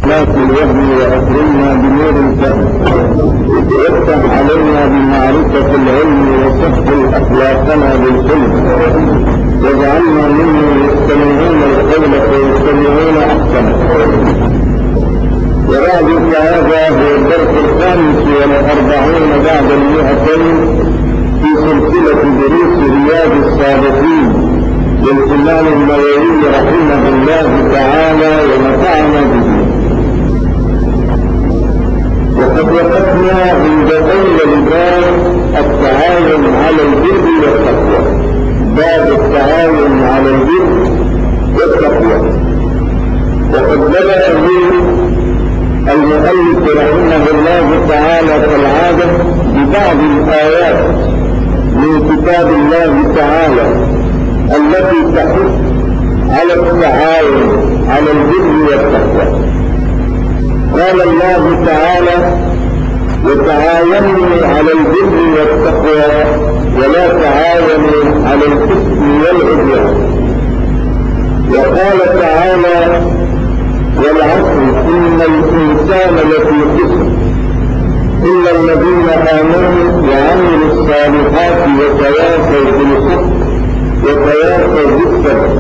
إخلاص الوهم وأكرمنا بنور الفهم وافتح علينا بمعرفة العلم وسهل أخلاقنا بالحلم واجعلنا ممن يستمعون القول فيستمعون أحسنه. وبعد فهذا هو الدرس الخامس والأربعون بعد 200 في سلسلة دروس رياض الصالحين للإمام النووي رحمه الله تعالى ونفعنا به. وقد وقفنا عند أول باب التعاون على البر والتقوى، باب التعاون على البر والتقوى. وقد بدأ به المؤلف رحمه الله تعالى كالعادة ببعض الآيات من كتاب الله تعالى التي تحث على التعاون على البر والتقوى. قال الله تعالى: وتعاونوا على البر والتقوى ولا تعاونوا على الإثم والعدوان. وقال تعالى: والعصر إن الإنسان لفي خسر إلا الذين آمنوا وعملوا الصالحات وتواصوا بالحق وتواصوا بالصبر.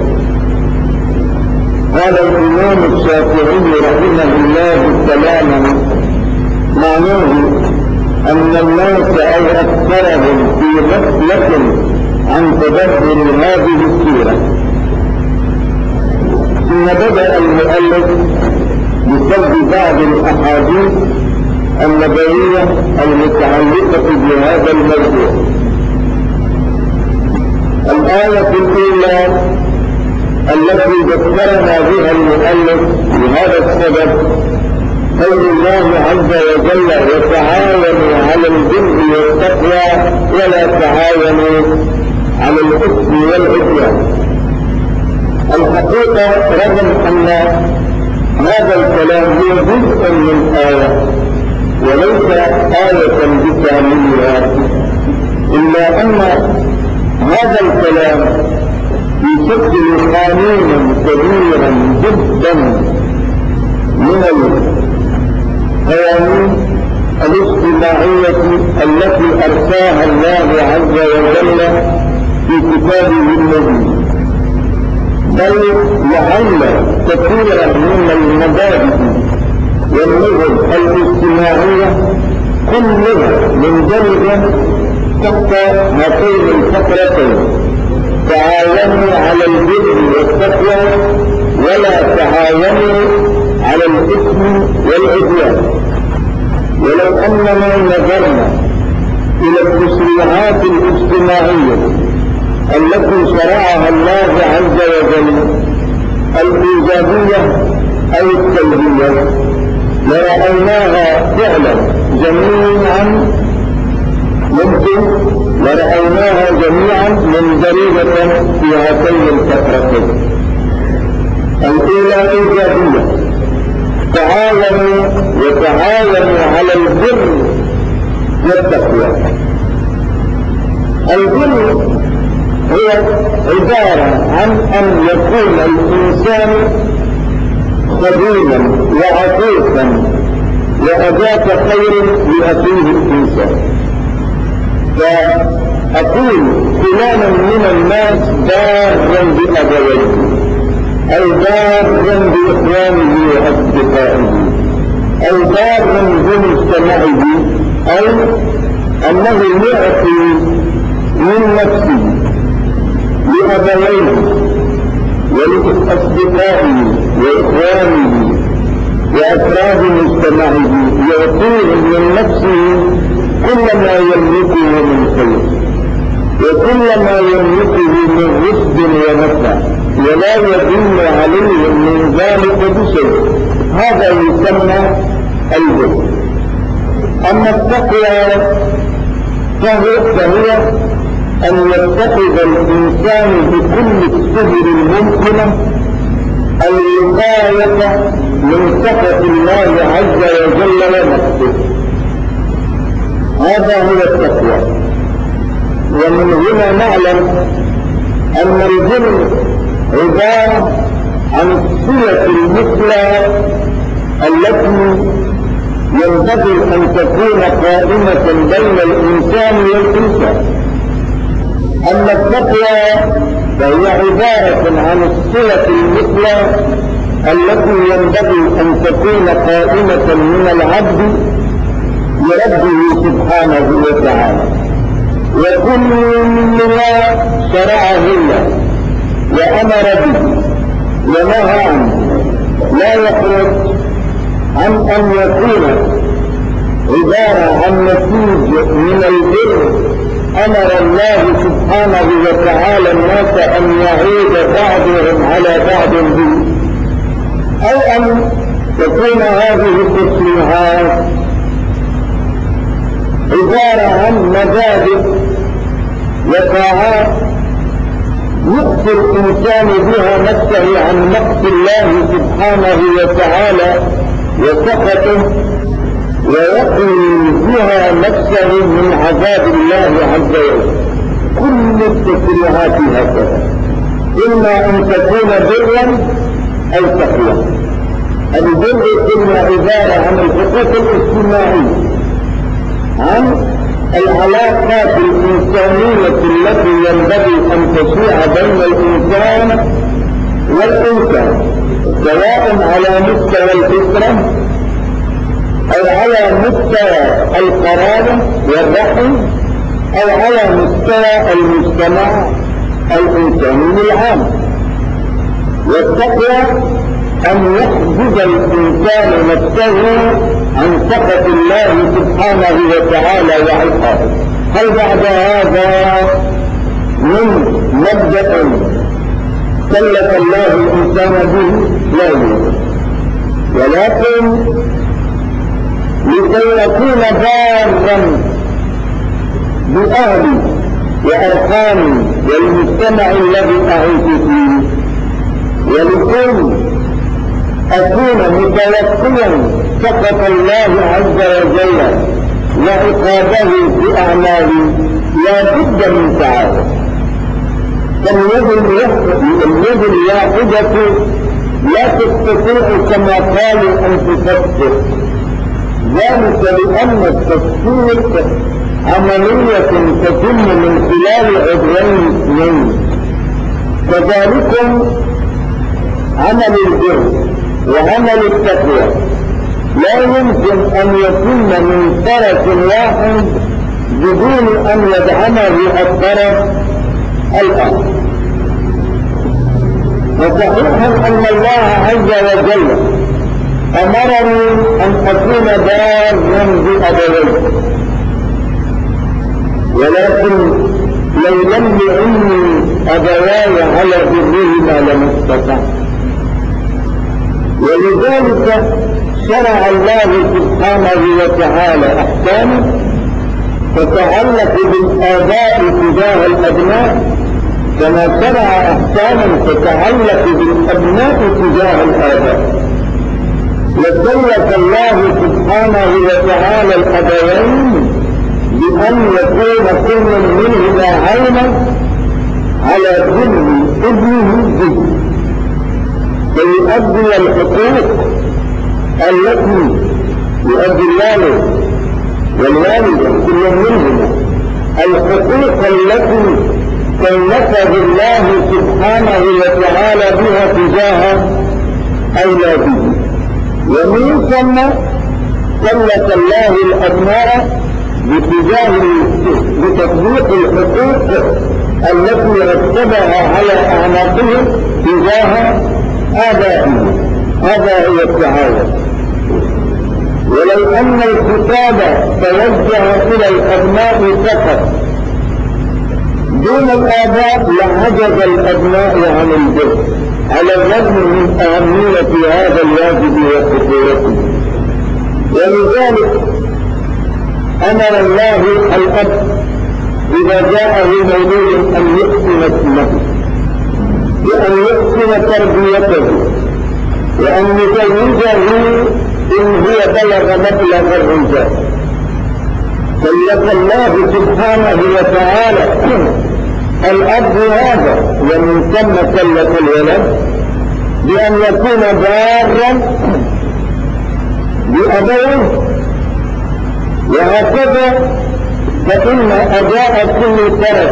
قال الإمام الشافعي رحمه الله كلاما معناه أن الناس أو أكثرهم في غفلة عن تدبر هذه السورة. ثم بدأ المؤلف بسرد بعض الأحاديث النبوية المتعلقة بهذا الموضوع. الآية الأولى التي ذكرنا بها المؤلف لهذا السبب قول الله عز وجل: وتعاونوا على البر والتقوى ولا تعاونوا على الإثم والعدوان. الحقيقة رغم أن هذا الكلام هو جزء من آية وليس آية بكاملها، إلا أن هذا الكلام يشكل قانونا كبيرا جدا من القوانين الاجتماعية التي أرساها الله عز وجل في كتابه المبين، بل لعل كثيرا من المبادئ والنظم الاجتماعية كلها مندرجة تحت هاتين الفقرتين: تعاونوا على البر والتقوى ولا تعاونوا على الإثم والعدوان. ولو أننا نظرنا إلى التشريعات الاجتماعية التي شرعها الله عز وجل الإيجابية أو السلبية لرأيناها فعلا جميعا مندرجة في هاتين الفترتين. الأولى إيجابية: تعاونوا وتعاونوا على البر والتقوى. البر هو عبارة عن أن يكون الإنسان خدوما وعطوفا وأداة خير لأخيه الإنسان. فأقول فلانا من الناس بارا بأبويه أو بارا بإخوانه وأصدقائه أو بارا بمجتمعه، أو أنه يعطي من نفسه لأبويه ولأصدقائه وإخوانه وأفراد مجتمعه، يعطيهم من نفسه كل ما يملكه من خير وكل ما يملكه من رشد ونفع، ولا يدل عليهم من ذلك بشيء. هذا يسمى البر. أما التقوى فهي أن يتخذ الإنسان بكل السبل الممكنة الوقاية من سخط الله عز وجل ونفسه. هذا هو التقوى. ومن هنا نعلم أن البر عبارة عن صلة المثلى التي ينبغي أن تكون قائمة بين الإنسان والإنسان. أما التقوى فهي عبارة عن الصلة المثلى التي ينبغي أن تكون قائمة من العبد لربه سبحانه وتعالى، وكل ما شرعه الله وأمر به ونهى عنه لا يخرج عن أن يكون عبارة عن نتيجة من البر أمر الله سبحانه وتعالى الناس أن يعود بعضهم على بعض به، أو أن تكون هذه التشريعات عبارة عن مبادئ وطاعات يخفي الإنسان بها نفسه عن مقت الله سبحانه وتعالى وسخطه، ويقي بها نفسه من عذاب الله عز وجل. كل التشريعات هكذا، إما أن تكون برا أو تقوى. البر إما عبارة عن الحقوق الاجتماعية، عن العلاقات الإنسانية التي ينبغي أن تشيع بين الإنسان والإنسان، سواء على مستوى الفطرة أو على مستوى القرابة والرحم أو على مستوى المجتمع الإنساني العام. والتقوى أن يحجز الإنسان نفسه عن سخط الله سبحانه وتعالى وعقابه. هل بعد هذا من مبدأ كلف الله الإنسان به؟ لا يوجد، ولكن لكي يكون بارا بأهلي وأرحامي والمجتمع الذي أعيش فيه، ولكي أكون متوقيا سخط الله عز وجل وعقابه في أعمالي، لا بد من سعادة. فاليد الواحدة لا تستطيع كما قالوا أن تفسر ذلك، لأن التفسير عملية تتم من خلال عضوين اثنين. كذلك عمل البر وعمل التقوى لا يمكن أن يتم من طرف واحد بدون أن يدعمه الطرف الآخر. وصحيح أن الله عز وجل أمرني أن أكون بارا بأبوي، ولكن لو لم يعني أبواي على برهما لم استطع. ولذلك شرع الله سبحانه وتعالى أحكاما تتعلق بالآباء تجاه الأبناء، كما شرع أحكاما تتعلق بالأبناء تجاه الآباء. وكلف الله سبحانه وتعالى الأبوين بأن يكون كل منهما عينا على كل ابنه به، فيؤدي الحقوق التي يؤدي الوالد والوالدة كل منهما الحقوق التي كلفه الله سبحانه وتعالى بها تجاه أولاده. ومن ثم كلف الله الأبناء بتطبيق الحقوق التي رتبها على أعناقهم تجاه آبائهم. هذا هو التعاون. ولو أن الخطاب توجه إلى الأبناء فقط دون الآباء لعجز الأبناء عن البر، على الرغم من أهمية هذا الواجب وخطورته. ولذلك أمر الله الأب إذا جاءه مولود أن يحسن اسمه وأن يحسن تربيته وأن يزوجه إن هو بلغ مبلغ الرجال. كلف الله سبحانه وتعالى الأب هذا، ومن ثم كلف الولد بأن يكون بارا أبويه. وهكذا فإن أداء كل طرف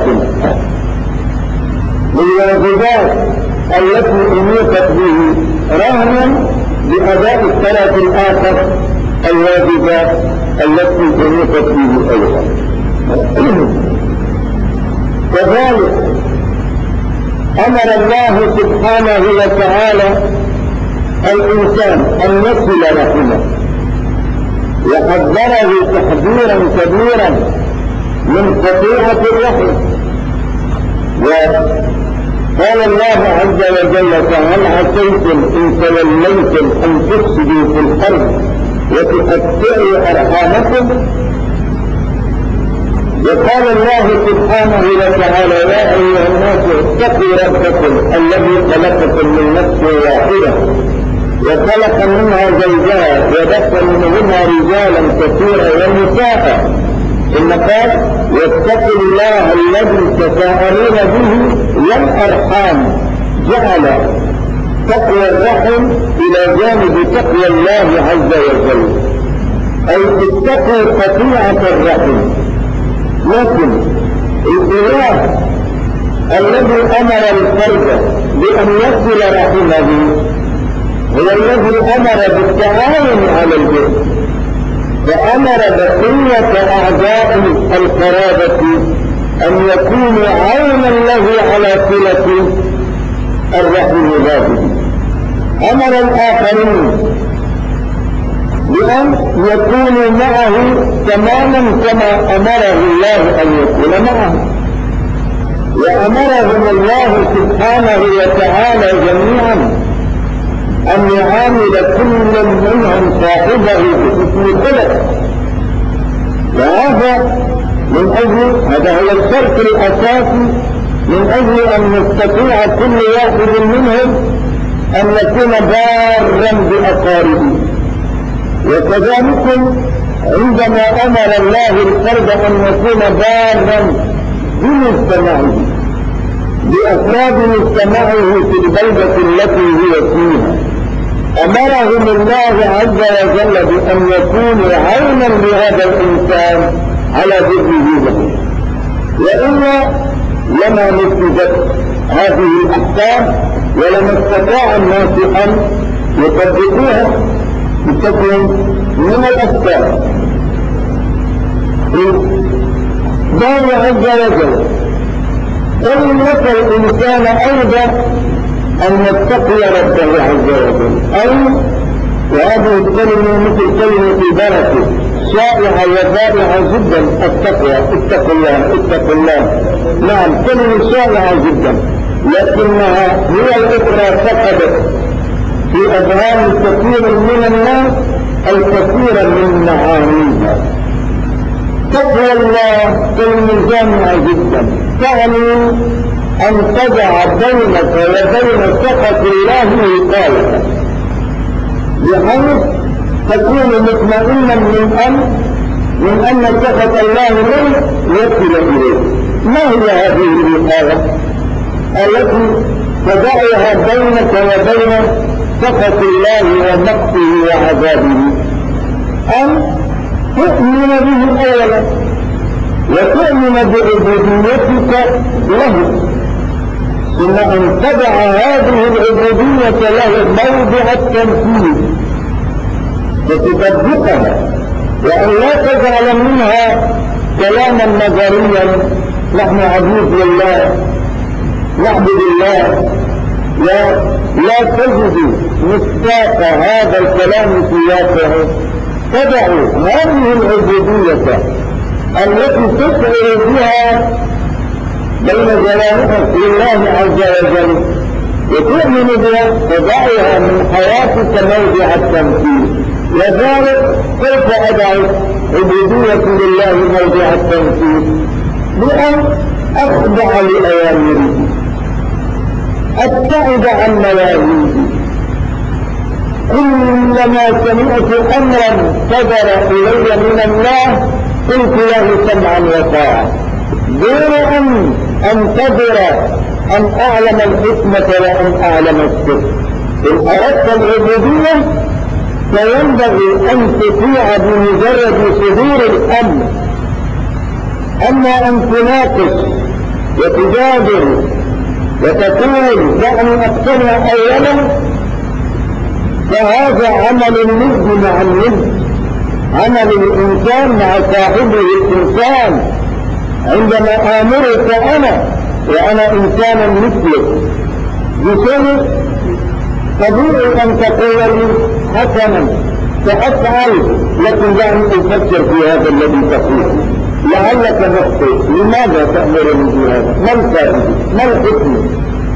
للواجبات التي أميتت به رهنا بأداء الطرف الآخر الواجبات التي أميتت به أيضا. كذلك أمر الله سبحانه وتعالى الإنسان أن يصل رحمه، وحذره تحذيرا كبيرا من قطيعة الرحم. وقال الله عز وجل: فهل عسيتم إن توليتم أن تفسدوا في الأرض وتقطعوا أرحامكم؟ وقال الله سبحانه وتعالى: يا أيها الناس اتقوا ربكم الذي خلقكم من نفس واحدة وخلق منها زوجها وبث منهما رجالا كثيرا ونساء، ثم قال: واتقوا الله الذي تساءلون به والأرحام. جعل تقوى الرحم إلى جانب تقوى الله عز وجل، أي اتقوا قطيعة الرحم. لكن الإله الذي أمر الفرد بأن يصل رحمه هو الذي أمر بالتعاون على البر، فأمر بقية أعداء القرابة أن يكونوا عونا له على صلة الرحم ذاته. أمر الآخرين بأن يكونوا معه تماما كما أمره الله أن يكون معه، وأمرهم الله سبحانه وتعالى جميعا أن يعامل كل منهم صاحبه بحسن خلق. وهذا من أجل، هذا هو الشرط الأساسي من أجل أن يستطيع كل واحد منهم أن يكون بارا بأقاربه. وكذلك عندما أمر الله الفرد أن يكون بارا بمجتمعه بأفراد مجتمعه في البلدة التي هو فيها، أمرهم الله عز وجل بأن يكونوا عونا لهذا الإنسان على بره له، وإلا لما نفذت هذه الأحكام ولما استطاع الناس أن يطبقوها بشكل من الأسباب. الله عز وجل كلف الإنسان أيضا أن يتقي ربه عز وجل، أي وهذه الكلمة مثل كلمة البركة شائعة وبائعة جدا: التقوى، اتقوا الله، اتقوا الله. نعم، كلمة شائعة جدا، لكنها هي الأخرى فقدت في أذهان كثير من الناس الكثير من معانيها. تقوى الله كلمة جامعة جدا، تعني أن تضع بينك وبين سخط الله وقاية، بحيث تكون مطمئنا من أن سخط الله لن يصل إليه. ما هي هذه الوقاية التي تضعها بينك وبين سخط الله ومقته وعذابه؟ أن تؤمن به أولا وتؤمن بعبوديتك له، ثم أن تضع هذه العبودية له موضع التنفيذ وتطبقها، وأن لا تجعل منها كلاما نظريا: نحن عبيد لله نعبد الله، ولا تجد مصداق هذا الكلام في واقعه. تدعو هذه العبودية التي تشعر بها بين جوانبك لله عز وجل وتؤمن بها، تدعها من حياتك موضع التنفيذ. لذلك كيف أدعو عبودية لله موضع التنفيذ؟ بأن أخضع لأوامره، أبتعد عن نواهيه. كلما سمعت أمرا صدر إلي من الله قلت له سمعا وطاعة، دون أن أنتظر أن أعلم الحكمة وأن أعلم السر. إن أردت العبودية فينبغي أن تطيع بمجرد صدور الأمر. أما أن تناقش وتجادل وتقول دعني أقتنع أولا، فهذا عمل الند مع الند، عمل الإنسان مع صاحبه الإنسان. عندما آمرك أنا وأنا إنسان مثلك بشيء، طبيعي أن تقول لي حسنا سأفعل، لكن دعني أفكر في هذا الذي تقول، لعلك مخطئ، لماذا تأمرني بهذا؟ ما الفائدة؟ ما الحكم؟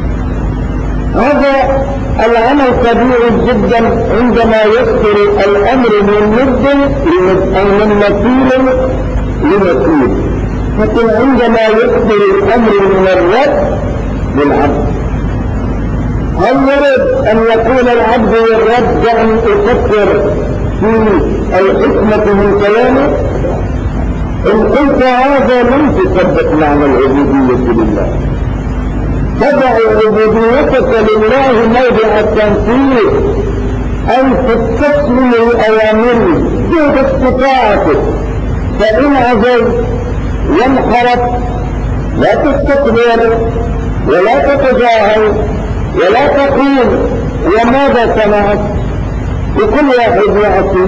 هذا العمل طبيعي جدا عندما يصدر الأمر من ند أو من مثيل لمثيل، لكن عندما يصدر الأمر من الرب للعبد، هل يرد أن يقول العبد للرب دعني أفكر في الحكمة من كلامه؟ إن قلت هذا لم تصدق معنى العبودية لله. تدع عبوديتك لله موضع التنفيذ، أن تستسلم لأوامره جهد استطاعتك، فإن عزلت وانحرف لا تستكبر ولا تتجاهل ولا تقول وماذا صنعت، وكل واحد يعطي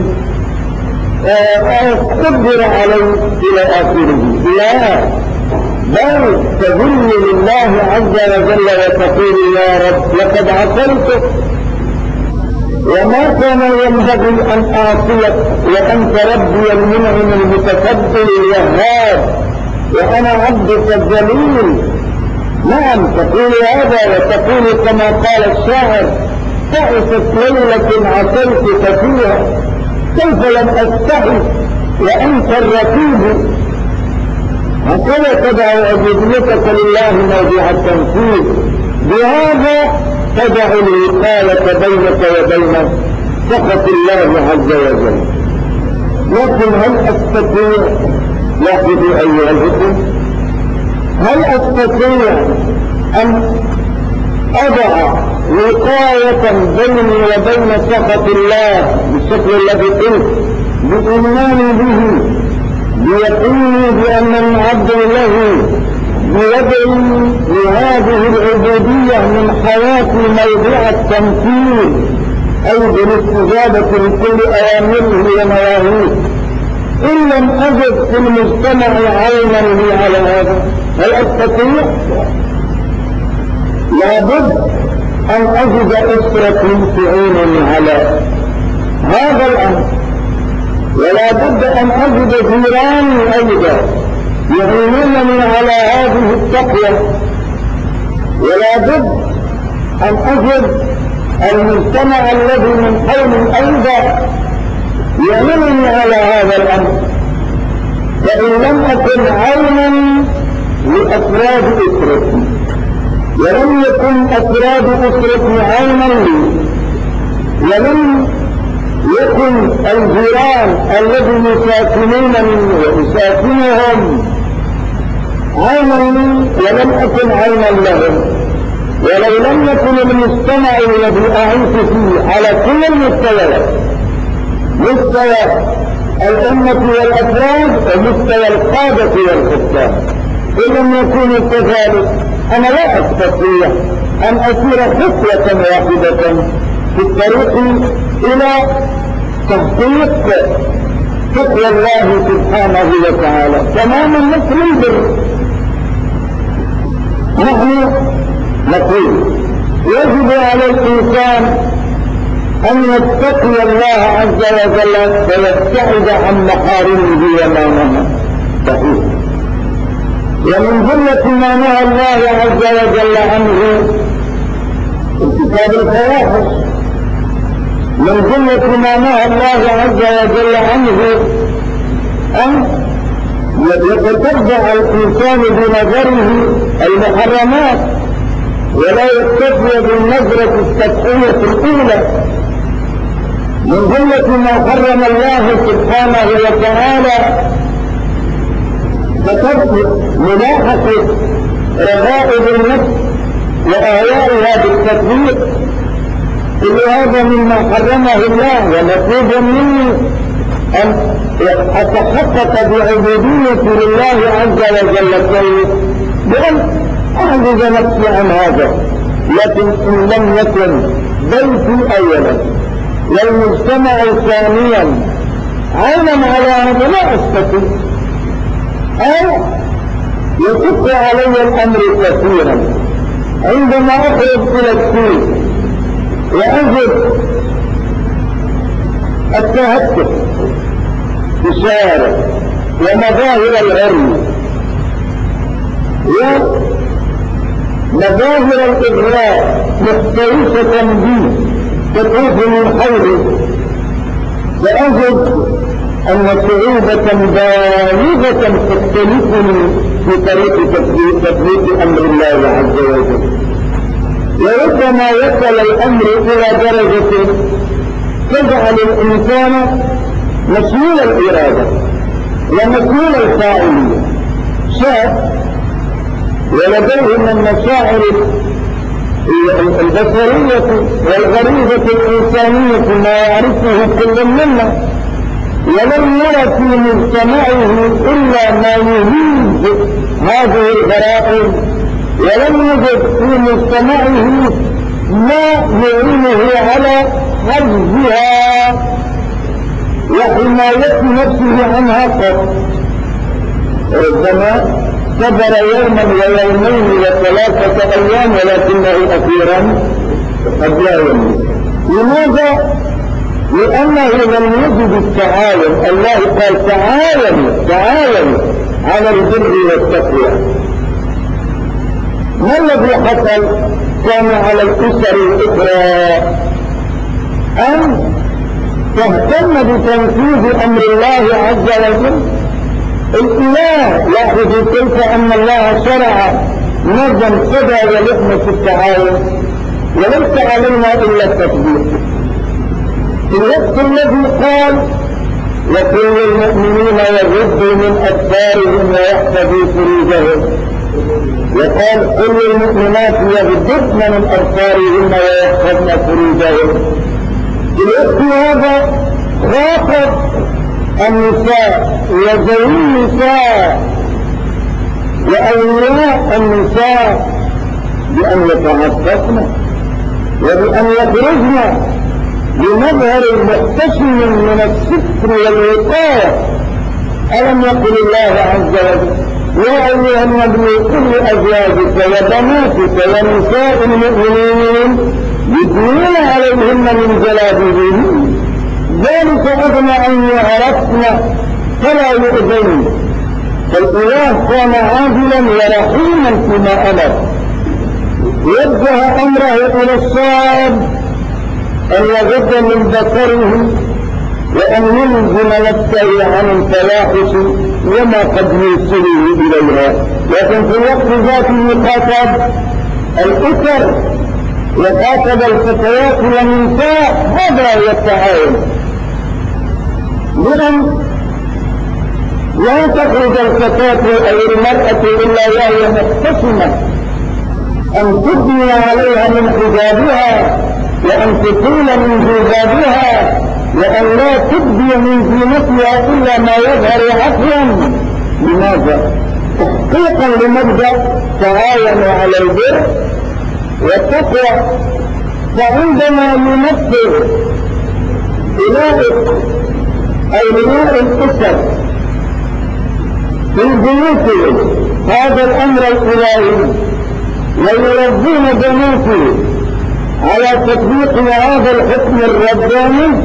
قدر عليه إلى آخره. لا، بل تذل لله عز وجل وتقول يا رب لقد عصيتك وما كان ينبغي أن أعصيك، وأنت ربي المنعم المتكبر الوهاب وأنا عبدك الذليل. نعم تقول هذا، وتقول كما قال الشاعر تعست ليلة عصيتك فيها كيف لم أستحي وأنت الرقيب. هكذا تدع عبوديتك لله موضع التنفيذ، بهذا تدع الوقاية بينك وبين سخط الله عز وجل. لكن هل أستطيع لاحظوا أيها الإخوة، هل أستطيع أن أضع وقاية بيني وبين سخط الله بالشكل الذي قلت، بإيماني به، بيقيني بأنني عبد له، بوضعي لهذه العبودية من حياتي موضع التمثيل، أي بالاستجابة لكل أوامره ونواهيه؟ إن لم أجد في المجتمع عونا لي على هذا، هل أستطيع؟ لابد أن أجد أسرتي تعينني على هذا الأمر، ولا بد أن أجد جيراني أيضا يعينونني على هذه التقوى، ولا بد أن أجد المجتمع الذي من حولي أيضا يعينني على هذا الأمر. فإن لم أكن عونا لأفراد أسرتي ولم يكن أفراد أسرتي عونا لي، ولم يكن الجيران الذين يساكنونني وأساكنهم عونا لي، ولم أكن عونا لهم، ولو لم يكن المجتمع الذي أعيش فيه على كل المستويات، مستوى الأمة والأفراد ومستوى القادة والحكام، إن لم يكونوا كذلك أنا لا أستطيع أن أسير خطوة واحدة في الطريق إلى تحقيق تقوى الله سبحانه وتعالى تماما مثل البر. نحن نقول يجب على الإنسان أن يتقي الله عز وجل ويبتعد عن محارمه وما نهى. صحيح. ومن جملة ما نهى الله عز وجل عنه ارتكاب الفواحش، من جملة ما نهى الله عز وجل عنه أن يتتبع الإنسان بنظره المحرمات ولا يكتفي بالنظرة السطحية الأولى. من جملة ما حرم الله سبحانه وتعالى ملاحظة رغائب النفس وأهوائها بالتطبيق، كل هذا مما حرمه الله، ومطلوب مني أن أتحقق بعبوديتي لله عز وجل بأن أعجز نفسي عن هذا. لكن إن لم يكن بيتي أولا والمجتمع ثانيا عينا على هذا لا أستطيع، أو يشق علي الأمر كثيرا عندما أخرج إلى السوق وأجد التهتك في الشارع ومظاهر العري ومظاهر الإغراء مختلفة بي تطوف من حولي، فأجد أن صعوبة بالغة تختلفني في طريق تطبيق أمر الله عز وجل. وربما وصل الأمر إلى درجة تجعل الإنسان مسؤول الإرادة ومسؤول الفاعلية. شاب ولديه من مشاعر البشرية والغريزة الإنسانية ما يعرفه كل منا، ولم يرى في مجتمعه إلا ما يهيج هذه الغرائز، ولم يجد في مجتمعه ما يعينه على حفظها وحماية نفسه عنها قط. ربما صبر يوما ويومين وثلاثة أيام ولكنه أخيرا قد لا يملك. لماذا؟ لأنه لم يجد التعاون. الله قال تعاونوا على البر والتقوى. ما الذي حصل؟ كان على الأسر الأخرى أن تهتم بتنفيذ أمر الله عز وجل. الإله لاحظوا كيف أن الله شرع نظم سدى ولحمة التعاون، وليس علينا إلا التطبيق. في الوقت الذي قال وكل المؤمنين يغضوا من أبصارهم ويحفظوا فروجهم، وقال كل المؤمنات يغضضن من أبصارهن ويحفظن فروجهم. في الوقت هذا خاطب النساء وذوي النساء وأولياء النساء بأن يتعففن وبأن يخرجن بمظهر محتشم من الستر والوقاية. ألم يقل الله عز وجل يا أيها النبي قل لأزواجك وبناتك ونساء المؤمنين يدنين عليهن من جلابيبهن ذلك أدنى أن يعرفن فلا يؤذين. فالإله كان عادلا ورحيما فيما أمر، وجه أمره إلى الشاب أن يغض من بصره وأن يلزم نفسه عن الفواحش وما قد يوصله إليها. لكن في الوقت ذاته خاطب الأسر وخاطب الفتيات والنساء. هذا هو التعاون. لأن لا تخرج الفتاة أو المرأة إلا وهي محتشمة أن تبني عليها من حجابها وأن تطيل من جلبابها وأن لا تبدي من زينتها إلا ما يظهر عفوا. لماذا؟ تحقيقا لمبدأ تعاونوا على البر والتقوى. فعندما يمثل أولياء الأسر في بيوتهم هذا الأمر الإلهي ويربون بناته على تطبيق هذا الحكم الرباني،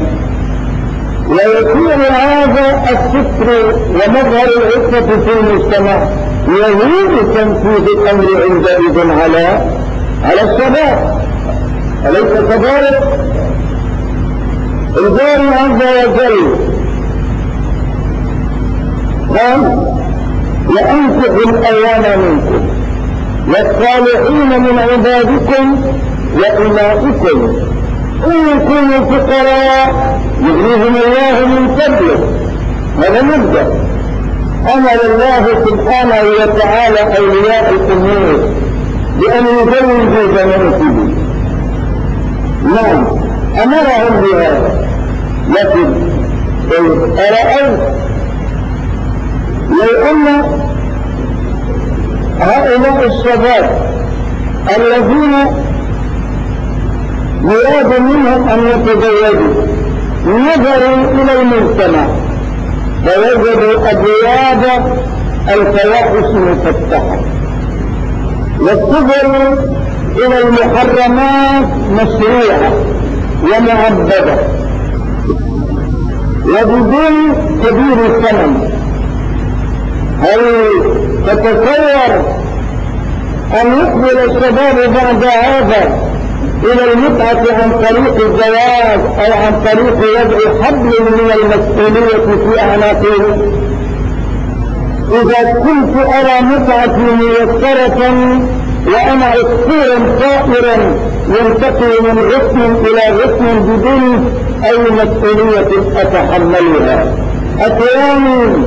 ويكون هذا الستر ومظهر العفة في المجتمع يهود تنفيذ الأمر عندئذ على الشباب. أليس كذلك؟ الباري عز وجل قال وأنكحوا الأيام منكم والصالحين من عبادكم وإمائكم إن يكونوا فقراء يغنيهم الله من فضله. هذا مبدأ أمر الله سبحانه وتعالى أولياء الأمور بأن يزوجوا بناتهم. نعم، أمرهم بهذا. لكن أرأيت لو أن هؤلاء الشباب الذين يراد منهم أن يتزوجوا نظروا إلى المجتمع فوجدوا أبواب الفواحش مفتحة، والصبر إلى المحرمات مشروعة ومعبدة وبدون كبير الثمن. هل تتصور أن يقبل الشباب بعد هذا إلى المتعة عن طريق الزواج أو عن طريق وضع حبل من المسؤولية في أعناقهم؟ إذا كنت أرى متعتي ميسرة وأنا عصفور طائرا ينتقل من غصن إلى غصن بدون أي مسؤولية أتحملها، أتراني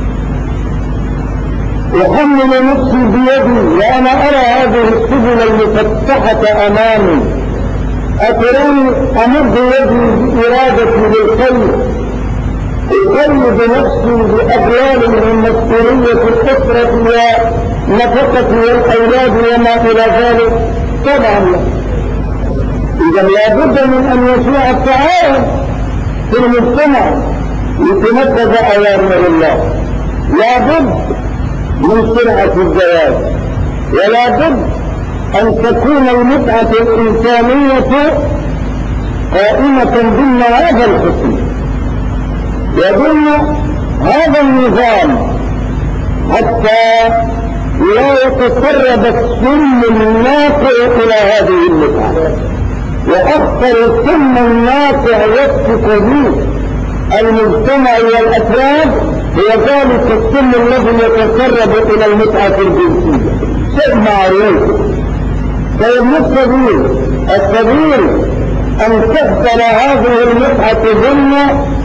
أحمل نفسي بيدي وأنا أرى هذه السبل المفتحة أمامي، أتراني أمد يدي بإرادتي للخير، أقيد نفسي بأغلال من مسؤولية الأسرة ونفقة والأولاد وما إلى ذلك؟ طبعا لا. إذا لا بد من أن يشيع التعاون في المجتمع لتنفذ أوامر الله. لا بد من سرعة الزواج، ولا بد أن تكون المتعة الإنسانية قائمة ضمن هذا الحكم وضمن هذا النظام حتى لا يتسرب السم النافع إلى هذه المتعة. وأكثر السم النافع يسقط به المجتمع والأفراد هو ذلك السم الذي يتسرب إلى المتعة الجنسية. شيء معروف. طيب السبيل أن تحصل هذه المتعة ضمن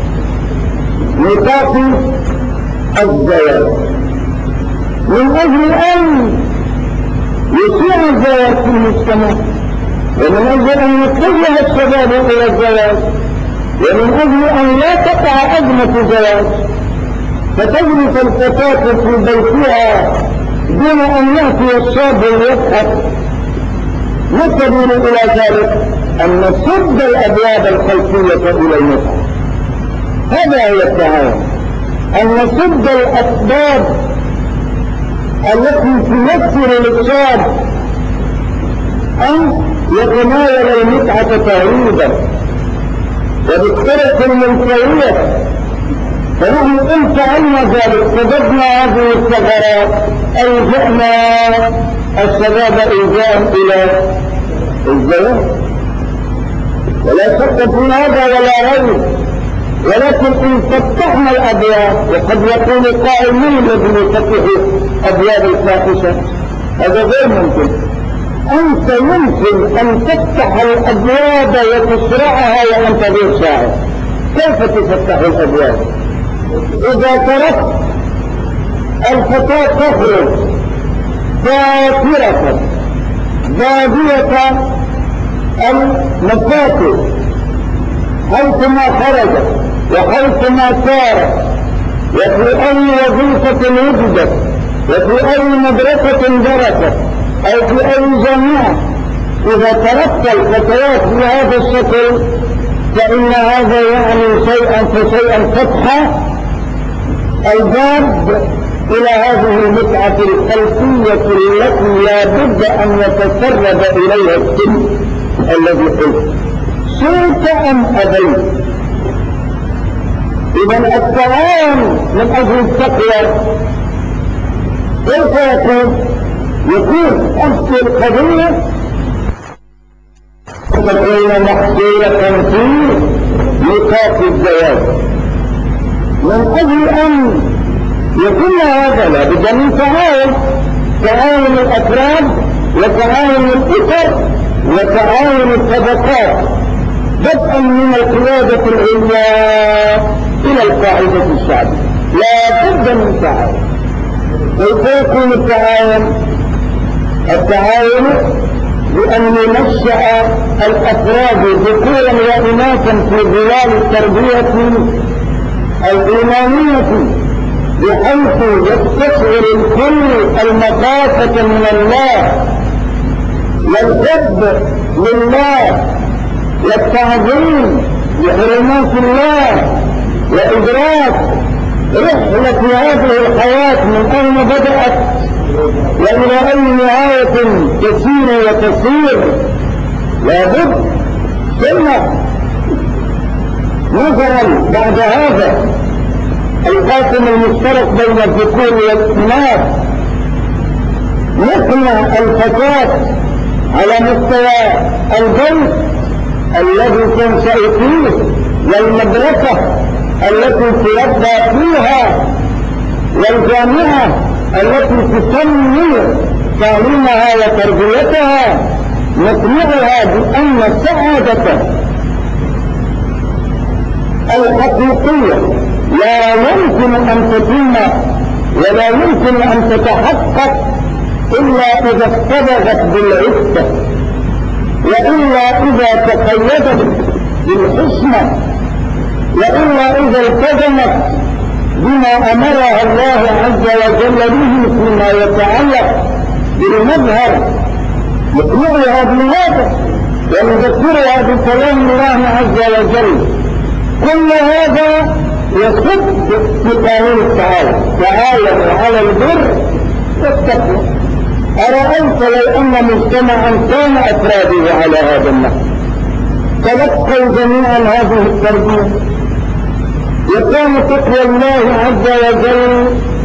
نطاق الزواج من أجل أن يشيع الزواج في المجتمع، ومن أجل أن يتجه الشباب إلى الزواج، ومن أجل أن لا تقع أزمة زواج فتجلس الفتاة في بيتها دون أن يأتي الشاب ليضحك. نستدل إلى ذلك أن نسد الأبواب الخلفية إلى المتعة. هذا هو التعاون، أن نسد الأسباب التي تيسر للشاب أن يتناول المتعة تعويضا وبالطرق المنسوية. فنحن إن فعلنا ذلك سددنا هذه الثغرات، ألجأنا الشباب إلجاء إلى الزواج، ولا شك في هذا ولا ريب. ولكن إن فتحنا الأبواب، وقد يكون قائل من الذي يفتح أبواب الفاحشة؟ هذا غير ممكن. أنت يمكن أن تفتح الأبواب وتشرعها وأنت غير شاعر. كيف تفتح الأبواب؟ إذا تركت الفتاة تخرج سافرة بادية المساكن حيثما خرجت وحيثما سارت، وفي أي وظيفة وجدت، وفي أي مدرسة درست، أو في أي جامعة، إذا تركت الفتيات بهذا الشكل فإن هذا يعني شيئا فشيئا فتح الباب إلى هذه المتعة الخلفية التي لا بد أن يتسرب إليها السن الذي قلت شئت أم أبيت. إذا التعاون من أجل التقوى كيف يكون أصل القضية تكون محصورة في نطاق الزواج. من أجل أن يكون هذا لا بد من تعاون الأفراد وتعاون الأسر وتعاون الطبقات، بدءا من القيادة العليا إلى القاعدة الشعبية. لا بد من تعاون. كيف يكون التعاون بأن ينشأ الأفراد ذكورا وإناثا في ظلال التربية الإيمانية بحيث يستشعر الكل المخافة من الله والحب لله والتعظيم لحرمات الله وإدراك رحلة هذه الحياة من أين بدأت وإلى أي نهاية تسير وتسير. لابد ثم نظرا بعد هذا القاسم المشترك بين الذكور والإناث نقنع الفتاة على مستوى البيت الذي تنشأ فيه والمدرسة التي تربى فيها والجامعة التي تسمي تعليمها وتربيتها، نقنعها بأن السعادة الحقيقية لا يمكن أن تتم ولا يمكن أن تتحقق إلا إذا اصطبغت بالعفة، وإلا إذا تقيدت بالحسنى، وإلا إذا التزمت بما أمرها الله عز وجل به فيما يتعلق بالمظهر، نقنعها بهذا ونذكرها بكلام الله عز وجل. كل هذا يصب في قانون التعاون، تعاونوا على البر والتقوى. أرأيت لو أن مجتمعا كان أفراده على هذا النحو تلقوا جميعا هذه التربية وكان تقوى الله عز وجل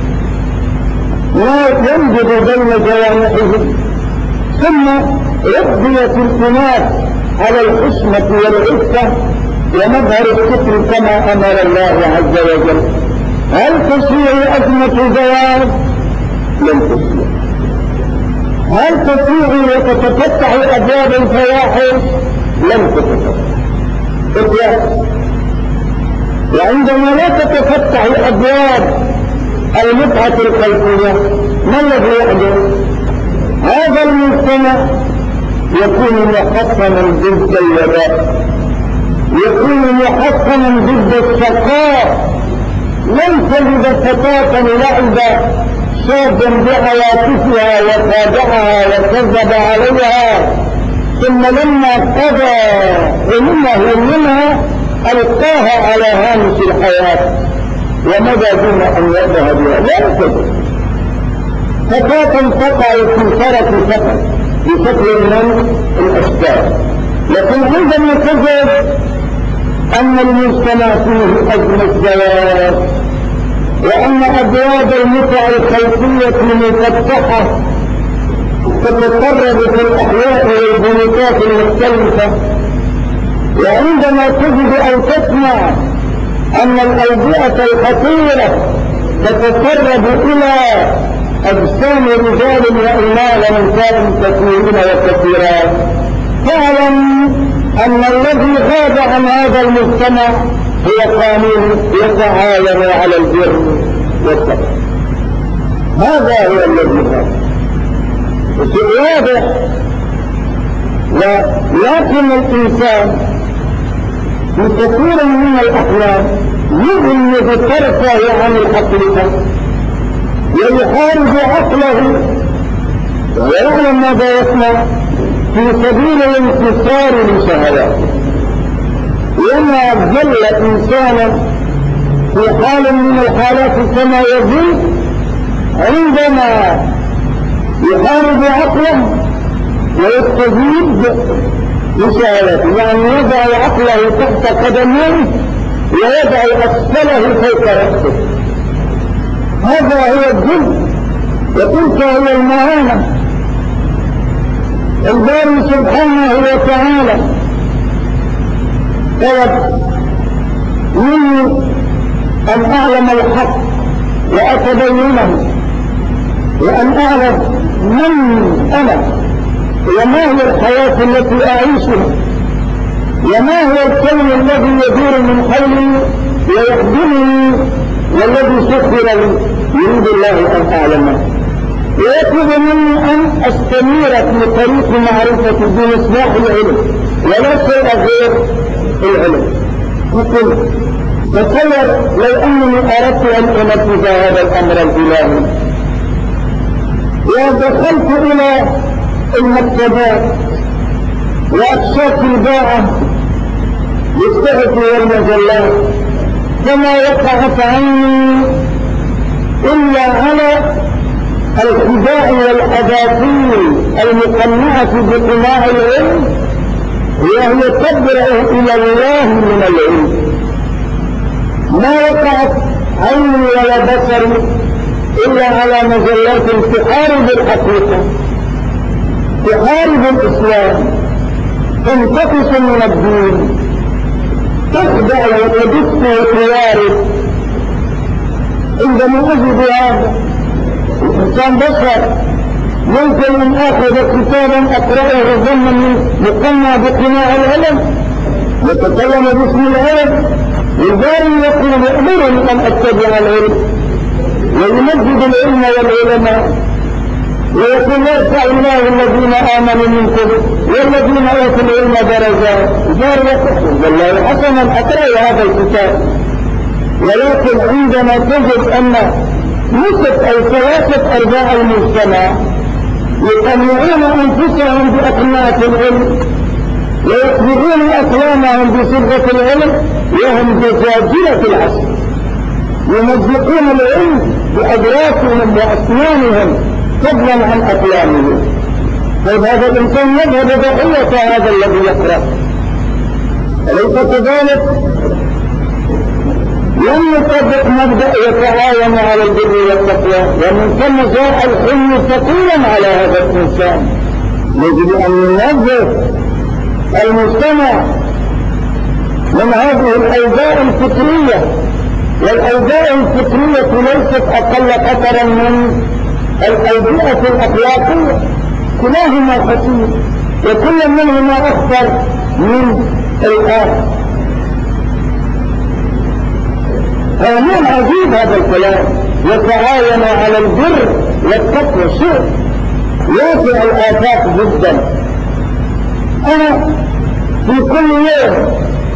لا ينجد بين جوانحهم، ثم ربيت الإناث على الحسنة والعفة ومظهر الكفر كما أمر الله عز وجل، هل تسيع أزمة زواج؟ لن تسيع. هل تسيع وتتفتح أبواب الفواحش؟ لن تتفتح. وعندما لا تتفتح أبواب المتعة القلبية ما الذي يحدث؟ هذا المجتمع يكون محصنا ضد الوباء، يكون محصنا ضد الشقاء. لن تجد فتاة لعب شابا بعواطفها وخادعها وكذب عليها ثم لما قضى علمه منها ألقاها على هامش الحياة ومدى دون أن يذهب بها. لا تجد فتاة تقع في شرف فقط بشكل من الأشكال، لكن عندما تجد أن المجتمع فيه أزمة زواج وأن أبواب المتع الخلقية مفتحة تتقرب في الأحياء والبنوكات المختلفة، وعندما تجد أو تسمع أن الأوبئة الخطيرة تتقرب إلى أجسام رجال وإناث ونساء كثيرين وكثيرات، فاعلم أن الذي غاب عن هذا المجتمع هو قانون يتعاون على البر والتقوى. هذا هو الذي غاب بشيء واضح. ولكن الإنسان في كثير من الأحيان يغمض طرفه عن الحقيقة ويحارب عقله ويعلم ماذا يصنع في سبيل الانتصار لشهواته. وما ظل إنسانا في حال من الحالات كما يظل عندما يحارب عقله ويستجيب لشهواته، يعني يضع عقله تحت قدميه ويضع أسفله فوق رأسه. هذا هو الذل وتلك هي المهانة. الباري سبحانه وتعالى طلب مني أن أعلم الحق وأتبينه وأن أعرف من أنا وما هي الحياة التي أعيشها وما هو الكون الذي يدور من حولي ويخدمني والذي سخر لي. يريد الله أن أعلمه ويطلب مني أن أستمر في طريق معرفة بمصباح العلم ولا شيء غير العلم. مثل تصور لو أنني أردت أن أنفذ هذا الأمر الإلهي ودخلت إلى المكتبات وأقساط الباعة بالصحف والمجلات فما وقعت عني إلا على الخداع والأباطيل المقنعة بقناع العلم، وهي تبرأ إلى الله من العلم. ما وقعت عيني ولا بصري إلا على مجلات تحارب الحقيقة، تحارب الإسلام، تنتقص من الدين، تخدع وتدس وتوارث. عندما أجد هذا الإنسان بشر يمكن أن آخذ كتابا أقرأه ظنا من مقنع بقناع العلم يتكلم باسم العلم، والباري يقول يأمرني أن أتبع العلم ويمجد العلم والعلماء ويقول يرفع الله الذين آمنوا منكم والذين أوتوا العلم درجات. الباري يقول والله حسنا أقرأ هذا الكتاب، ولكن عندما تجد أن نصف أو 3/4 المجتمع يقنعون أنفسهم بأقناع العلم ويصبغون أقلامهم بصبغة العلم وهم دجاجلة العصر، يمزقون العلم بأدراسهم وأسنانهم فضلا عن أقلامهم. طيب هذا الإنسان يذهب ضحية هذا الذي يقرأ، أليس كذلك؟ لم يطبق مبدأ يتعاون على البر والتقوى، ومن ثم جاء الحلم ثقيلا على هذا الإنسان. يجب أن ينظف المجتمع من هذه الأوضاع الفكرية، والأوضاع الفكرية ليست أقل خطرا من الأوضاع الأخلاقية، كلاهما خطير وكل منهما أخطر من الآخر. فمن عجيب هذا الكلام، يتعاون على البر والتقوى، شيء يوسع الآفاق جدا. أنا في كل يوم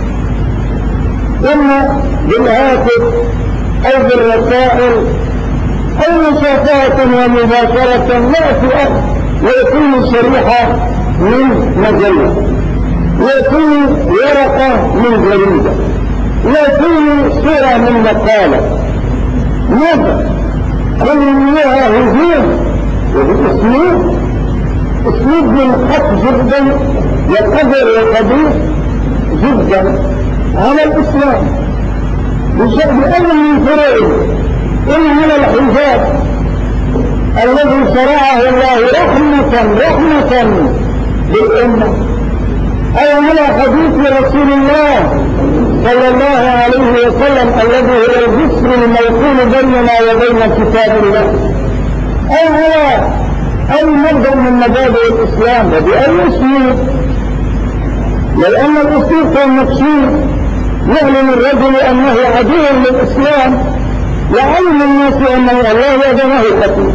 إما بالهاتف أو بالرسائل أو مشافهة ومباشرة يأتي أخ ويكون شريحة من مجلة، ويكون ورقة من جريدة، ويكون صورة من مقالة. ماذا؟ كلها هجوم وبالأسلوب منحط جدا وقدر وقبيح جدا على الإسلام بأمر من فروعه. إن هذا الحجاب الذي شرعه الله رحمة بالأمة، أي على حديث رسول الله صلى الله عليه وسلم الذي هو الجسر الموصول بيننا وبين كتاب الله، أي على أي مبدأ من مبادئ الإسلام وبأي أسلوب، لأن الأسلوب المقصود يعلم الرجل أنه عدو للإسلام وعلم الناس أنه الله يدنه خطير.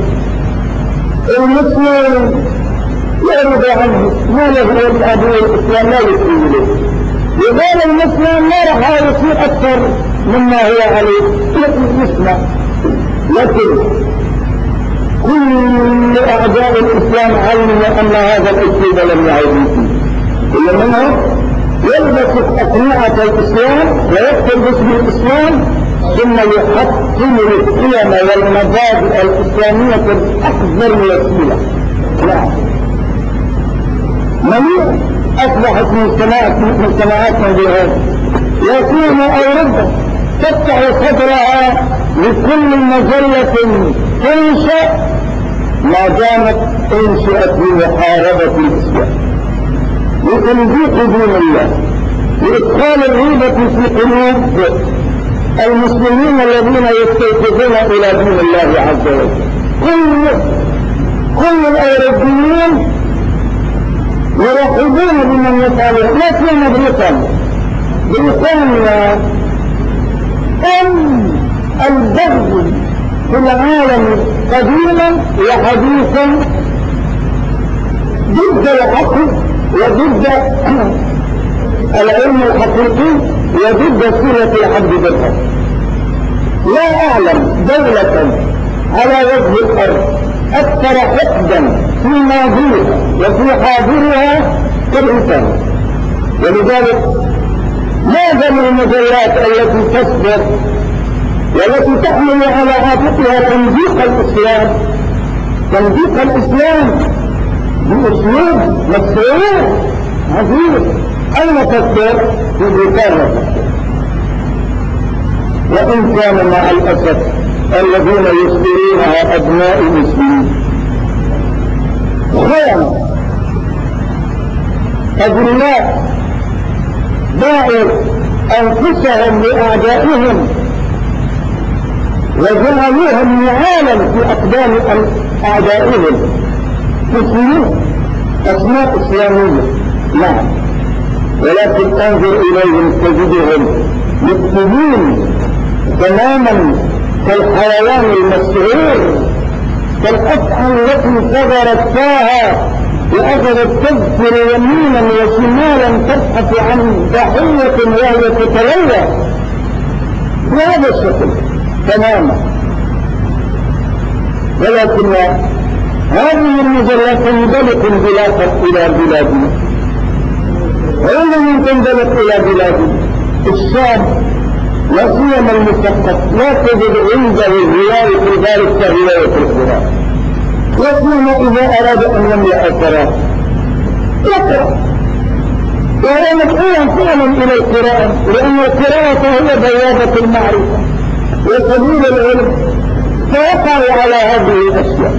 المسلم يعرض عنه ما له من عدو الإسلام لا يسلم له، وقال المسلم ما رح يصير أكثر مما هو عليه يسمع. لكن كل أعداء الإسلام علموا أن هذا الأسلوب لم يعد فيه، إلا منه يلبس أقنعة الإسلام ويكتب باسم الإسلام ثم يحطم القيم والمبادئ الإسلامية بأكبر وسيلة. نعم، مليء أصبحت مجتمعاتنا بهذا، لكن أوروبا تفتح صدرها لكل مجلة تنشأ ما دامت انشأت لمحاربة الإسلام، لتنزيق دين الله، لإدخال الريبة في قلوب المسلمين الذين يستيقظون إلى دين الله عز وجل. كل الأوروبيين يرحبون بمن يفعله، لا سيما بريطانيا البغي في العالم قديما وحديثا ضد العقل وضد العلم الحقيقي وضد صلة العبد بالرب. لا أعلم دولة على وجه الأرض أكثر حقدا في ماضيها وفي حاضرها كالإنسان. ولذلك معظم المجلات التي تصدر والتي تحمل على عاتقها تنظيق الإسلام بأسلوب مسؤول عظيم. أين تصدر؟ في بريطانيا. وإن كان مع الأسف الذين يصدرونها أبناء المسلمين خيانة أذلاء باعوا أنفسهم لأعدائهم وجعلوهم نعالا في أقدام أعدائهم مسلمين أسماء إسلامية نعم، ولكن انظر إليهم تجدهم مكتوبين تماما كالحيوان المسعور، كالأفعى التي صغرت فاها وأخذت تذكر يمينا وشمالا تبحث عن ضحية وهي تتلوى بهذا الشكل تماما. ولكن هذه المجلات تنطلق انطلاقا إلى بلادنا، وإنما تنطلق إلى بلادنا الشام لا سيما المثقف لا تجد عنده الرواية في ذلك كرواية القرآن، وسيما إذا أراد أن يملأ القرآن يقرأ وهو مدعوا فعلا إلى القراءة، لأن القراءة هي بوابة المعرفة وسبيل العلم، فيقع على هذه الأشياء.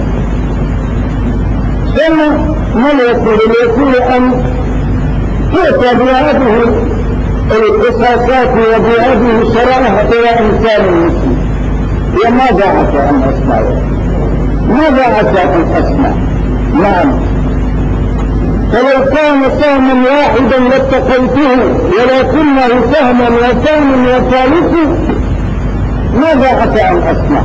ثم من يقول أن تؤتى بهذه القصاصات وبهذه الشرائع إلى إنسان مسلم. وماذا عسى أن أسمع؟ ماذا عسى أن أسمع؟ نعم، فلو كان سهما واحدا لاتقيته، ولكنه سهما وسهم وثالث، ماذا عسى أن أسمع؟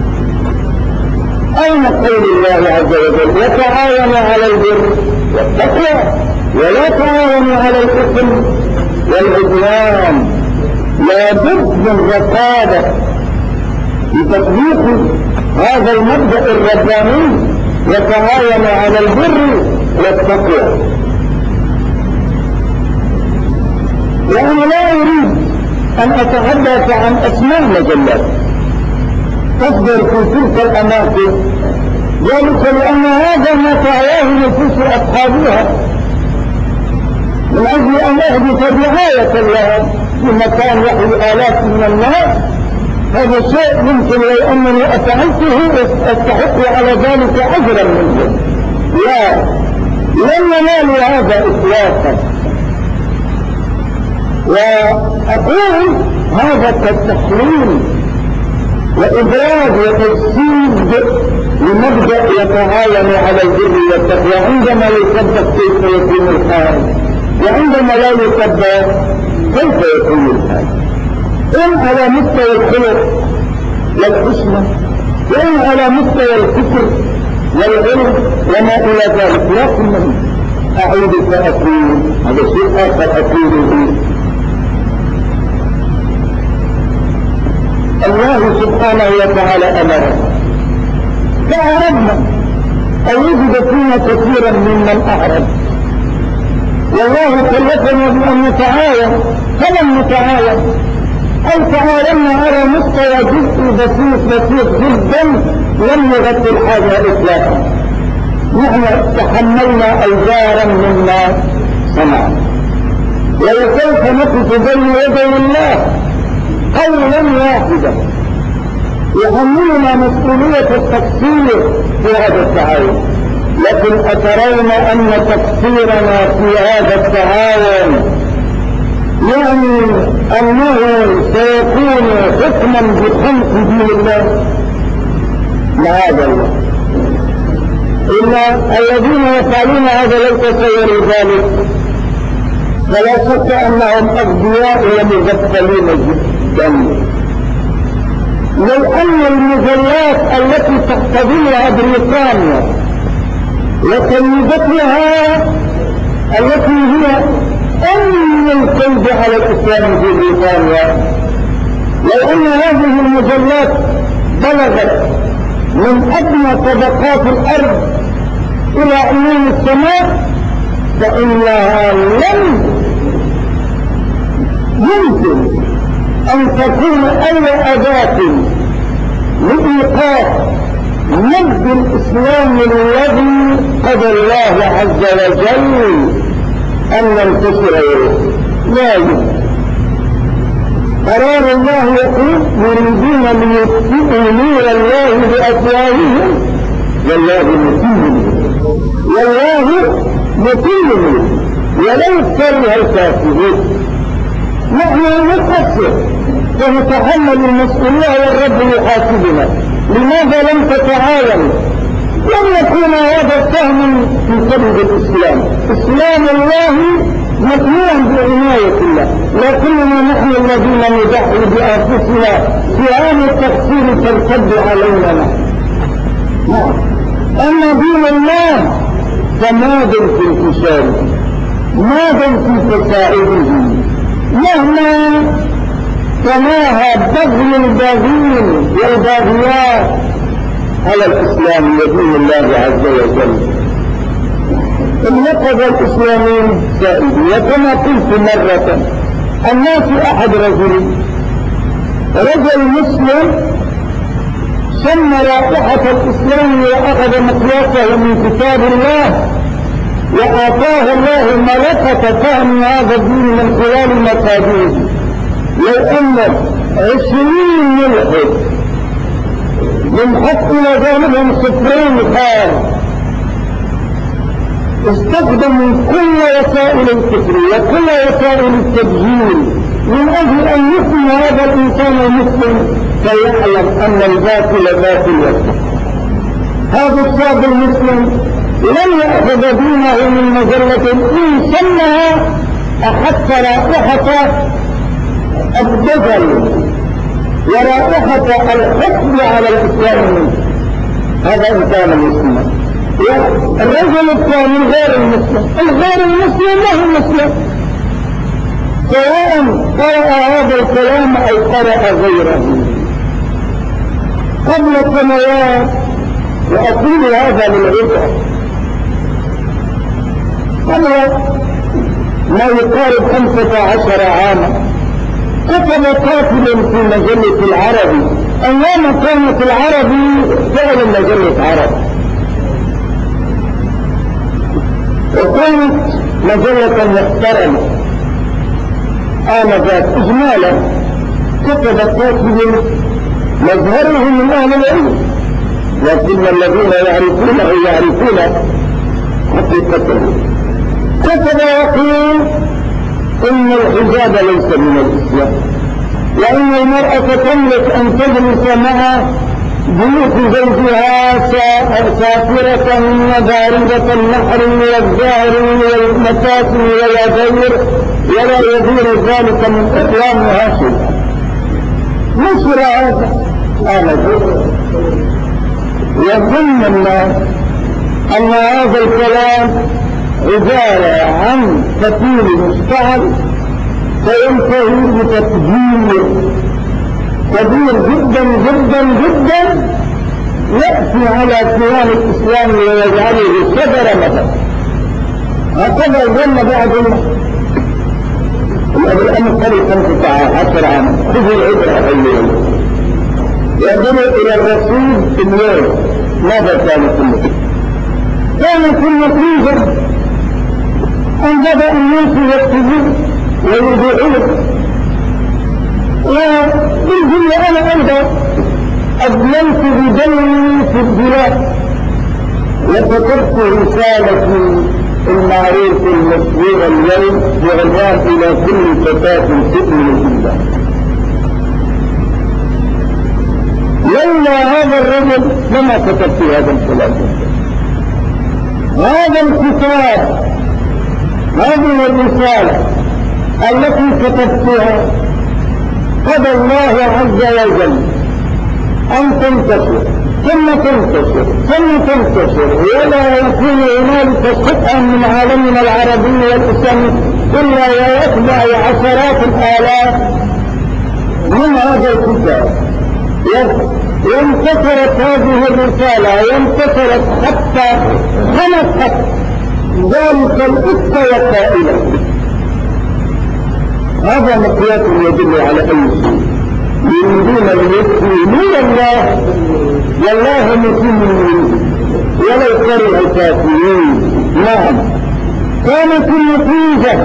أين قول الله عز وجل وتعاونوا على البر والتقوى ولا تعاونوا على الإثم والعدوان؟ لا بد من رقابة لتطبيق هذا المبدأ الرباني، وتعاونوا على البر والتقوى. وأنا لا أريد أن أتحدث عن أسماء مجلات تصدر في تلك الأماكن، ذلك لأن هذا ما تعياه نفوس أصحابها من أجل أن أحدث رعاية لها في مكان يحوي آلاف من الناس. هذا شيء يمكن لو أنني أفعلته أستحق على ذلك أجرا منه. لا، لن ينال هذا إطلاقا. وأقول هذا كالتحليل وإبراز وتجسيد لمبدأ يتعاون على البر والتقوى عندما يطبق كيف يكون الحال، وعندما لا يطبق كيف يكون الحال، إن على مستوى الخلق والحسنى، وإن على مستوى الفكر والعلم وما إلى ذلك. لكن أعيد فأقول هذا شيء آخر أقوله. الله سبحانه وتعالى أمرنا فأردنا أن يجد فينا كثيرا ممن أعرض، والله كلفنا بأن نتعاون فلم نتعاون، أو تعاوننا على مستوى جزء بسيط جدا لم يغطي الحاجة إطلاقا. نحن تحملنا أوزارا مما صنعنا، وكيف نقف بين يدي الله قولا واحدا يحملنا مسؤولية التقصير في هذا التعاون. لكن أترون أن تقصيرنا في هذا التعاون يعني أنه سيكون حكما بخلق دين الله؟ معاذ الله. إلا الذين يفعلون هذا لو تصوروا ذلك فلا شك أنهم أغبياء ومغفلين جدا. لو لأن المجلات التي تقتضيها بريطانيا وسيدتها التي هي الكذب على الإسلام في بريطانيا، لو أن هذه المجلات بلغت من أدنى طبقات الأرض إلى عموم السماء فإنها لم يمكن أن تكون أي أداة لإيقاف مجد الإسلام الذي قضى الله عز وجل أن ينتصر إليه. لا يمكن. قرار الله يقول يريدون ليطفئوا نور الله بأفواههم والله متم نوره ولو كره الكافرون. نحن نقصر ونتحمل المسؤولية والرب يحاسبنا. لماذا لم تتعاون؟ لم يكون هذا الفهم في قلب الإسلام. إسلام الله مطموع بعناية الله، لكننا نحن الذين نضحي بأنفسنا سهام التقصير ترتد علينا. أما دين الله فماذا في انتشاره، ماذا في تساعده، مهما تناهى بغي الباغين والباغيات على الإسلام ودين الله عز وجل. النقض الإسلامي سائد. وكما قلت مرة الناس أحد رجل مسلم سمى رائحة الإسلام وأخذ مقياسه من كتاب الله وآتاه الله ملكة فهم هذا الدين من خلال مقاديره. لو أن 20 ملحد من حق إلى جانبهم 0 خار استخدموا كل وسائل الفكر وكل وسائل التبجيل من أجل أن يكون هذا الإنسان المسلم فيعلم أن الباطل باطل. هذا الشاب المسلم لم يأخذ دينه من مجلة إن سمها أحط رائحة الدجل ورائحة الحقد على الإسلام. هذا إنسان مسلم. الرجل الثاني غير المسلم، الغير المسلم له مسلم، سواء قرأ هذا الكلام أو قرأ غيره. قبل سنوات، وأقول هذا للعبرة، قبل ما يقارب 15 عاما كتب قاتل في مجلة العربي أيام كانت العربي فعلا مجلة عربي وكانت مجلة محترمة آنذاك. إجمالا كتب قاتل مظهره من أهل العلم، لكن الذين يعرفون حقيقته. كتب يقول إن الحجاب ليس من الإسلام، وإن المرأة تملك أن تجلس مع بيوت زوجها سافرة وباردة النحر والزهر والمساكن ولا غير، ولا يدير ذلك من إسلامها شيئا. نشر هذا يظن الناس أن هذا الكلام عبارة عن فتيل مشتعل سينتهي بتفجير كبير جدا جدا جدا يأتي على كيان الإسلام ويجعله صدر مثلا. هكذا ظن بعض الأمر قبل 15 عاما. خذوا العبرة أيها ينظر إلى الرسول اليوم ماذا كان كله؟ كان كل نتيجة أن بدأ الناس يكتبون ويرجعون. وبالجملة أنا أيضا أظلمت بدمي في البلاد وكتبت رسالتي المعروف المشهور اليوم بعنوان إلى كل فتاة تؤمن بالله. لولا هذا الرجل لما كتبت هذا الكلام. هذا الكتاب، هذه الرسالة التي كتبتها قضى الله عز وجل أن تنتشر ثم تنتشر ثم تنتشر، ولا يكون هنالك شيء من عالمنا العربي والإسلامي إلا ويتبع عشرات الآلاف من هذا الكتاب. وانتشرت هذه الرسالة وانتشرت حتى خلقت ذلك الإفك وقائله. هذا مقياس يدل على أي شيء. يريدون ليسلموا الله والله متم يريد ولو كره الكافرين. نعم. كانت النتيجة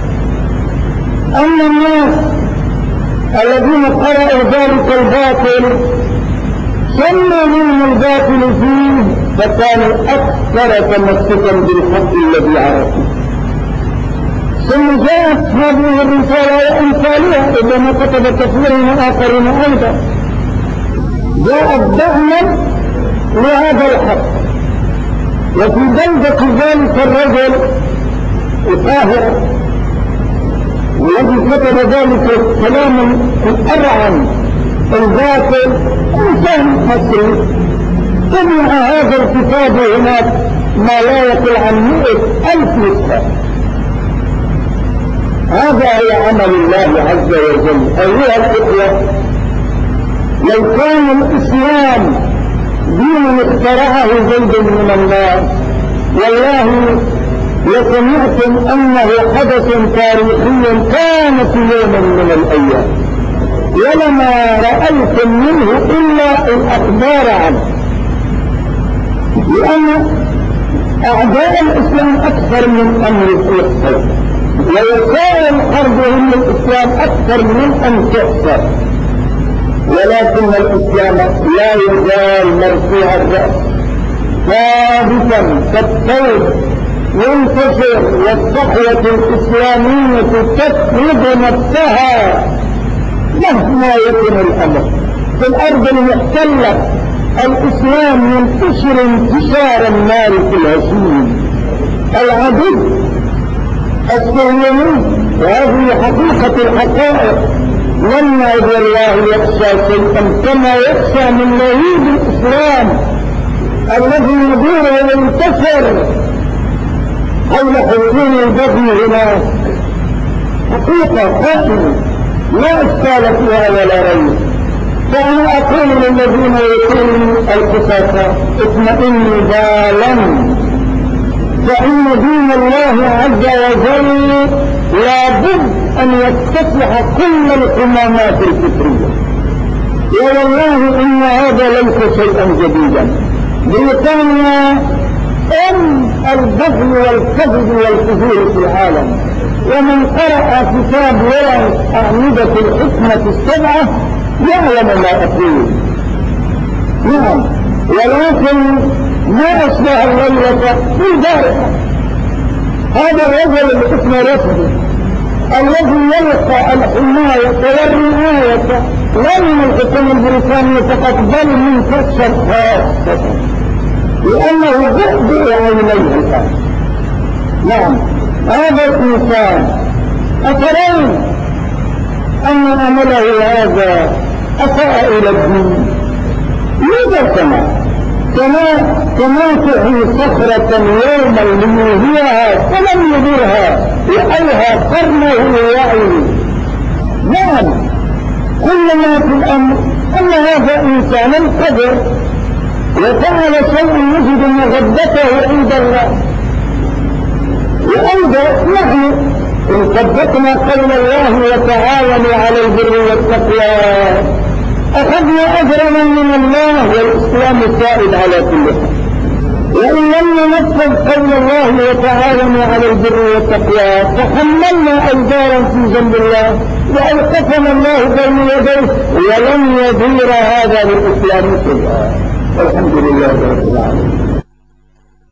أن الناس الذين قرأوا ذلك الباطل سموا منهم الباطل فيه فكانوا أكثر تمسكا بالحق الذي عرفوا. ثم جاءت هذه الرسالة وأمثالها عندما كتب كثير من آخرين أيضا جاءت دعما لهذا الحق. وفي بلدة ذلك الرجل القاهرة الذي كتب ذلك كلاما الأرعن الباطل إنسان مصري سمع هذا الكتاب هناك ما لا يقل عن 100,000 نسخة. هذا هو عمل الله عز وجل. أيها الإخوة، لو كان الإسلام دين اخترعه زيد من الناس والله لسمعتم أنه حدث تاريخي كان في يوم من الأيام، ولما رأيتم منه إلا الأخبار عنه، لأن أعداء الإسلام أكثر من أن يحصل، ووسائل حربهم للإسلام أكثر من أن تحصل، ولكن الإسلام لا يزال مرفوع الرأس ثابتا كالثوب ينتشر، والصحوة الإسلامية تفرض نفسها مهما يكن الأمر. في الأرض المحتلة الإسلام ينتشر انتشار النار في الهشيم. العدو الصهيوني، وهذه حقيقة الحقائق، لن يعد الله يخشى شيئا كما يخشى من لهيب الإسلام الذي يدور وينتشر حول حصول البغي هناك. حقيقة قائمة لا إشكال فيها ولا ريب. فأنا أقول للذين يقولون القصاص اطمئنوا بالا، فإن دين الله عز وجل لابد أن يفتتح كل الحمامات الفكرية، والله إن هذا ليس شيئا جديدا. بريطانيا البغي والكذب والفجور في العالم، ومن قرأ كتاب ورع أعمدة الحكمة السبعة يعلم ما أقول. نعم، ولكن ما أشبه الليلة بالبارحة. هذا الرجل الاسم رفضي الذي يلقى الحماية والرعاية لا من الحكومة البريطانية فقط بل من كسر خاصة، لأنه بعد عينيه الآن. نعم، هذا الإنسان أترون أن عمله هذا أساء إلى الدين؟ ماذا كما تحيي صخرة يوما ليوهيها فلم يدرها لأيها قرنه وعيه. نعم، كل ما في الأمر أن هذا إنسان قدر وفعل شيء يجد مغبته عند الله. وأيضا نحن إن صدقنا قول الله وتعاونوا على البر والتقوى أخذنا أجرا من الله، والإسلام سائد على كل حال. وإن لم ننفذ قول الله وتعاونوا على البر والتقوى تحملنا أوزارا في جنب الله وأوقفنا الله بين يديه ولن يدير هذا بالإسلام شيئا. الحمد لله رب العالمين.